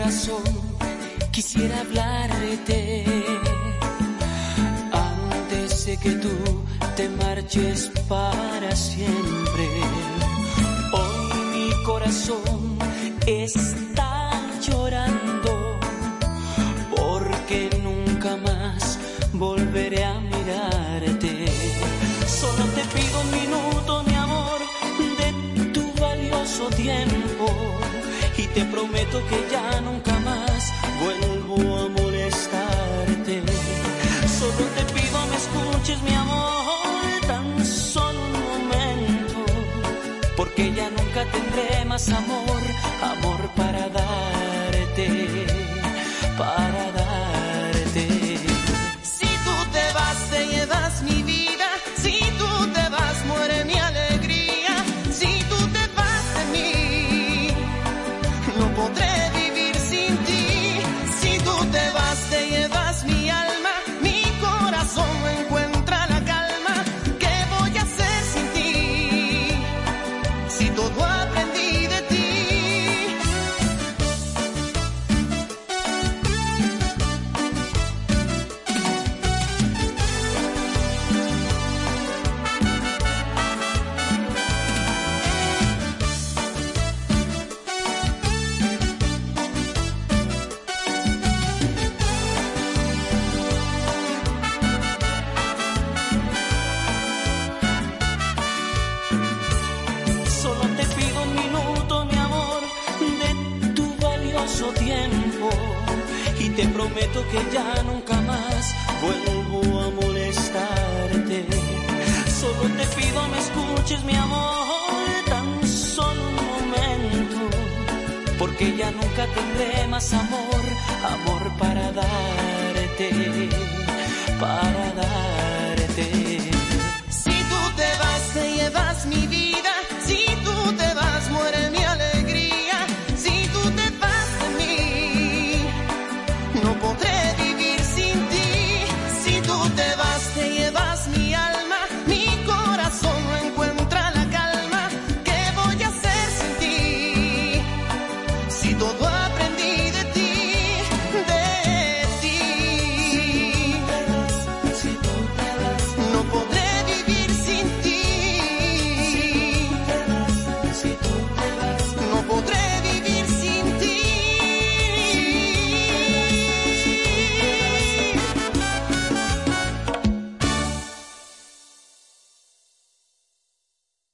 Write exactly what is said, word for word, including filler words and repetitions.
corazón quisiera hablarte antes de que tú te marches para siempre. Hoy mi corazón está llorando porque nunca más volveré a mirarte. Solo te pido un minuto, mi amor, de tu valioso tiempo, y te prometo que ya nunca más vuelvo a molestarte. Solo te pido me escuches, mi amor, tan solo un momento, porque ya nunca tendré más amor, amor para darte, para darte. Si tú te vas, te llevas mi vida. Si tú te vas, muere mi alegría. Si tú te vas de mí, no podré vivir sin ti. Si tú te vas, te llevas mi alma. Mi corazón no encuentra la calma. ¿Qué voy a hacer sin ti? Si todo aprendí de ti. Solo te pido un minuto, mi amor, de tu valioso tiempo, y te prometo que ya nunca más vuelvo a molestarte. Solo te pido me escuches, mi amor, tan solo un momento, porque ya nunca tendré más amor, amor para darte, para darte.